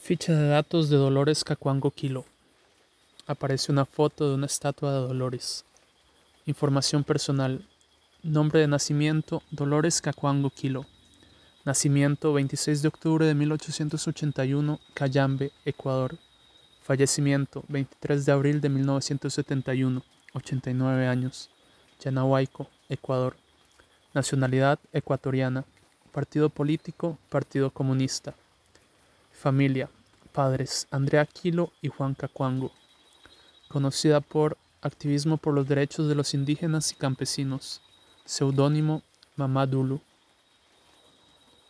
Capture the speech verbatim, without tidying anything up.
Ficha de datos de Dolores Cacuango Quilo. Aparece una foto de una estatua de Dolores. Información personal. Nombre de nacimiento: Dolores Cacuango Quilo. Nacimiento: veintiséis de octubre de mil ochocientos ochenta y uno, Cayambe, Ecuador. Fallecimiento: veintitrés de abril de mil novecientos setenta y uno, ochenta y nueve años. Yanahuayco, Ecuador. Nacionalidad: ecuatoriana. Partido político: Partido Comunista. Familia: padres Andrea Quilo y Juan Cacuango. Conocida por activismo por los derechos de los indígenas y campesinos. Seudónimo: Mamá Dulu.